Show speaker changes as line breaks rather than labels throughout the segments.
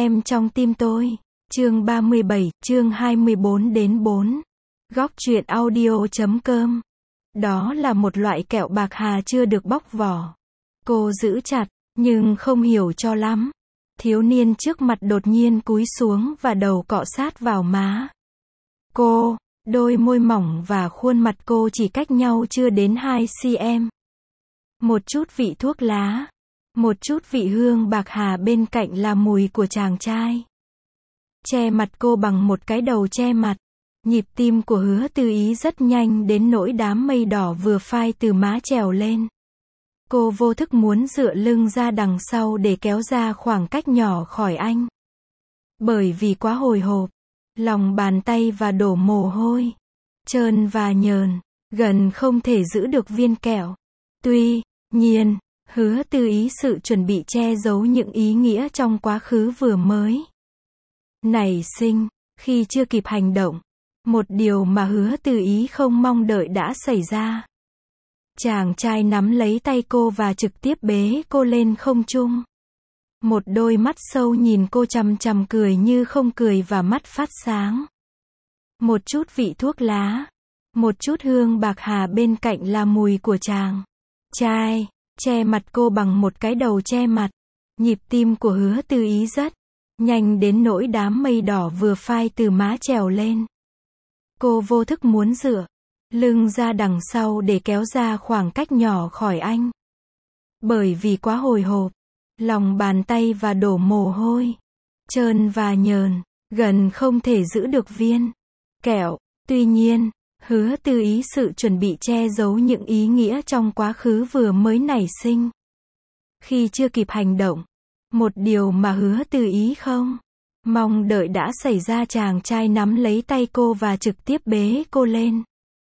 Em trong tim tôi. Chương 37, chương 24-4. Góc truyện audio.com. Đó là một loại kẹo bạc hà chưa được bóc vỏ. Cô giữ chặt, nhưng không hiểu cho lắm. Thiếu niên trước mặt đột nhiên cúi xuống và đầu cọ sát vào má cô. Đôi môi mỏng và khuôn mặt cô chỉ cách nhau chưa đến 2 cm. Một chút vị thuốc lá, một chút vị hương bạc hà, bên cạnh là mùi của chàng trai. Che mặt cô bằng một cái đầu che mặt. Nhịp tim của Hứa Tư Ý rất nhanh đến nỗi đám mây đỏ vừa phai từ má trèo lên. Cô vô thức muốn dựa lưng ra đằng sau để kéo ra khoảng cách nhỏ khỏi anh. Bởi vì quá hồi hộp, lòng bàn tay và đổ mồ hôi, trơn và nhờn, gần không thể giữ được viên kẹo. Tuy nhiên, Hứa Tư Ý sự chuẩn bị che giấu những ý nghĩa trong quá khứ vừa mới nảy sinh. Khi chưa kịp hành động, một điều mà Hứa Tư Ý không mong đợi đã xảy ra. Chàng trai nắm lấy tay cô và trực tiếp bế cô lên không trung. Một đôi mắt sâu nhìn cô chằm chằm, cười như không cười và mắt phát sáng. Một chút vị thuốc lá, một chút hương bạc hà, bên cạnh là mùi của chàng trai. Che mặt cô bằng một cái đầu che mặt. Nhịp tim của Hứa Tư Ý rất nhanh đến nỗi đám mây đỏ vừa phai từ má trèo lên. Cô vô thức muốn dựa lưng ra đằng sau để kéo ra khoảng cách nhỏ khỏi anh. Bởi vì quá hồi hộp, lòng bàn tay và đổ mồ hôi, trơn và nhờn, gần không thể giữ được viên kẹo. Tuy nhiên, Hứa Tư Ý sự chuẩn bị che giấu những ý nghĩa trong quá khứ vừa mới nảy sinh. Khi chưa kịp hành động, một điều mà Hứa Tư Ý không mong đợi đã xảy ra. Chàng trai nắm lấy tay cô và trực tiếp bế cô lên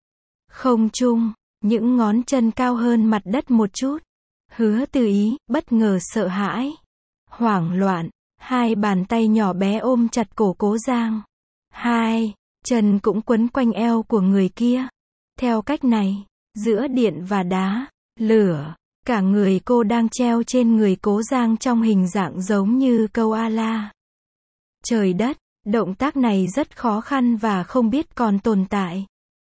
không trung, những ngón chân cao hơn mặt đất một chút. Hứa Tư Ý bất ngờ, sợ hãi, hoảng loạn, hai bàn tay nhỏ bé ôm chặt cổ Cố Giang. Hai chân cũng quấn quanh eo của người kia. Theo cách này, giữa điện và đá, lửa, cả người cô đang treo trên người Cố Giang trong hình dạng giống như koala. Trời đất, động tác này rất khó khăn và không biết còn tồn tại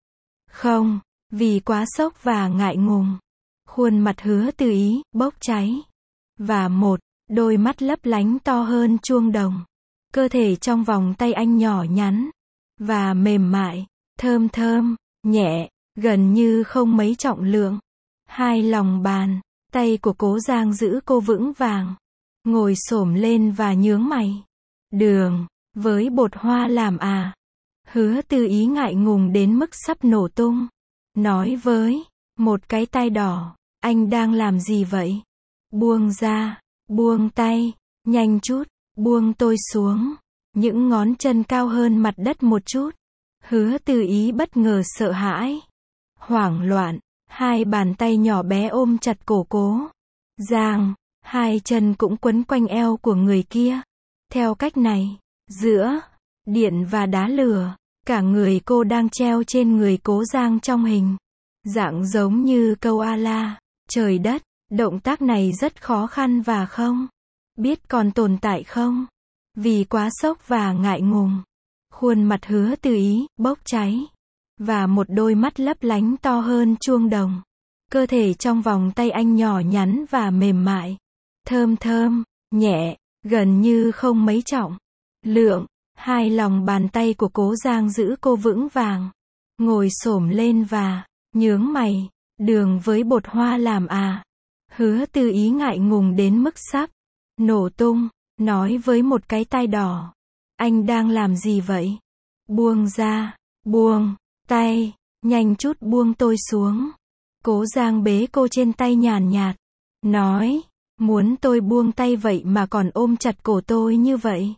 không. Vì quá sốc và ngại ngùng, khuôn mặt Hứa Tư Ý bốc cháy, và một đôi mắt lấp lánh to hơn chuông đồng. Cơ thể trong vòng tay anh nhỏ nhắn và mềm mại, thơm thơm, nhẹ, gần như không mấy trọng lượng. Hai lòng bàn tay của Cố Giang giữ cô vững vàng, ngồi xổm lên và nhướng mày. Đường với bột hoa làm à? Hứa Tư Ý ngại ngùng đến mức sắp nổ tung. Nói với một cái tay đỏ, anh đang làm gì vậy? Buông ra, buông tay, nhanh chút, buông tôi xuống. Những ngón chân cao hơn mặt đất một chút. Hứa Tư Ý bất ngờ, sợ hãi, hoảng loạn, hai bàn tay nhỏ bé ôm chặt cổ Cố Giang, hai chân cũng quấn quanh eo của người kia. Theo cách này, giữa điện và đá lửa, cả người cô đang treo trên người Cố Giang trong hình dạng giống như koala. Trời đất, động tác này rất khó khăn và không biết còn tồn tại không. Vì quá sốc và ngại ngùng, khuôn mặt Hứa Tư Ý bốc cháy, và một đôi mắt lấp lánh to hơn chuông đồng. Cơ thể trong vòng tay anh nhỏ nhắn và mềm mại, thơm thơm, nhẹ, gần như không mấy trọng lượng. Hai lòng bàn tay của Cố Giang giữ cô vững vàng, ngồi xổm lên và nhướng mày. Đường với bột hoa làm à? Hứa Tư Ý ngại ngùng đến mức sắp nổ tung, nói với một cái tay đỏ, anh đang làm gì vậy? Buông ra, buông tay, nhanh chút buông tôi xuống. Cố Giang bế cô trên tay nhàn nhạt, nói, muốn tôi buông tay vậy mà còn ôm chặt cổ tôi như vậy?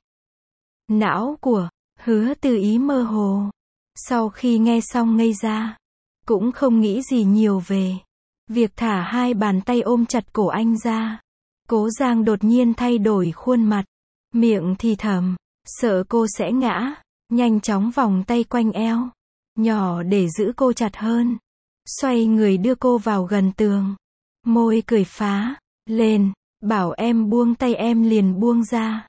Não của Hứa Tư Ý mơ hồ. Sau khi nghe xong ngây ra, cũng không nghĩ gì nhiều về việc thả hai bàn tay ôm chặt cổ anh ra. Cố Giang đột nhiên thay đổi khuôn mặt, miệng thì thầm, sợ cô sẽ ngã, nhanh chóng vòng tay quanh eo nhỏ để giữ cô chặt hơn, xoay người đưa cô vào gần tường, môi cười phá lên, bảo em buông tay em liền buông ra.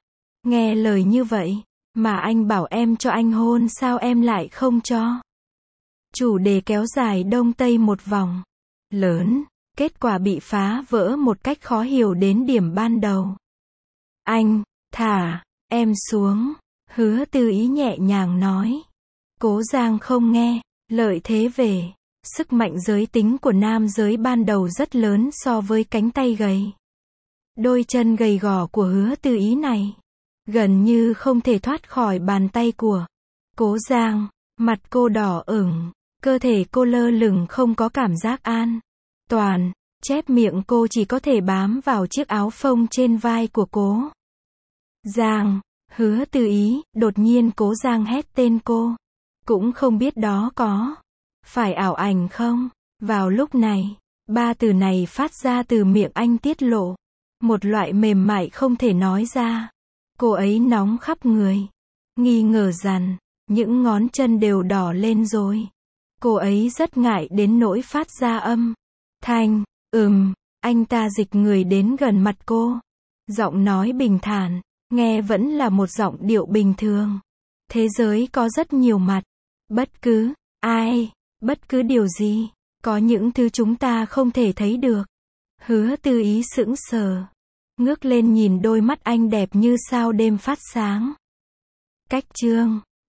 Nghe lời như vậy, mà anh bảo em cho anh hôn sao em lại không cho? Chủ đề kéo dài đông tây một vòng lớn, kết quả bị phá vỡ một cách khó hiểu đến điểm ban đầu. Anh, thả em xuống, Hứa Tư Ý nhẹ nhàng nói. Cố Giang không nghe, lợi thế về sức mạnh giới tính của nam giới ban đầu rất lớn so với cánh tay gầy. Đôi chân gầy gò của Hứa Tư Ý này, gần như không thể thoát khỏi bàn tay của Cố Giang. Mặt cô đỏ ửng, cơ thể cô lơ lửng không có cảm giác an toàn, chép miệng cô chỉ có thể bám vào chiếc áo phông trên vai của Cố Giang. Hứa Tư Ý, đột nhiên Cố Giang hét tên cô. Cũng không biết đó có phải ảo ảnh không? Vào lúc này, ba từ này phát ra từ miệng anh tiết lộ một loại mềm mại không thể nói ra. Cô ấy nóng khắp người, nghi ngờ rằng những ngón chân đều đỏ lên rồi. Cô ấy rất ngại đến nỗi phát ra âm thanh. Anh ta dịch người đến gần mặt cô. Giọng nói bình thản, nghe vẫn là một giọng điệu bình thường. Thế giới có rất nhiều mặt. Bất cứ ai, bất cứ điều gì, có những thứ chúng ta không thể thấy được. Hứa Tư Ý sững sờ, ngước lên nhìn đôi mắt anh đẹp như sao đêm phát sáng. Cách chương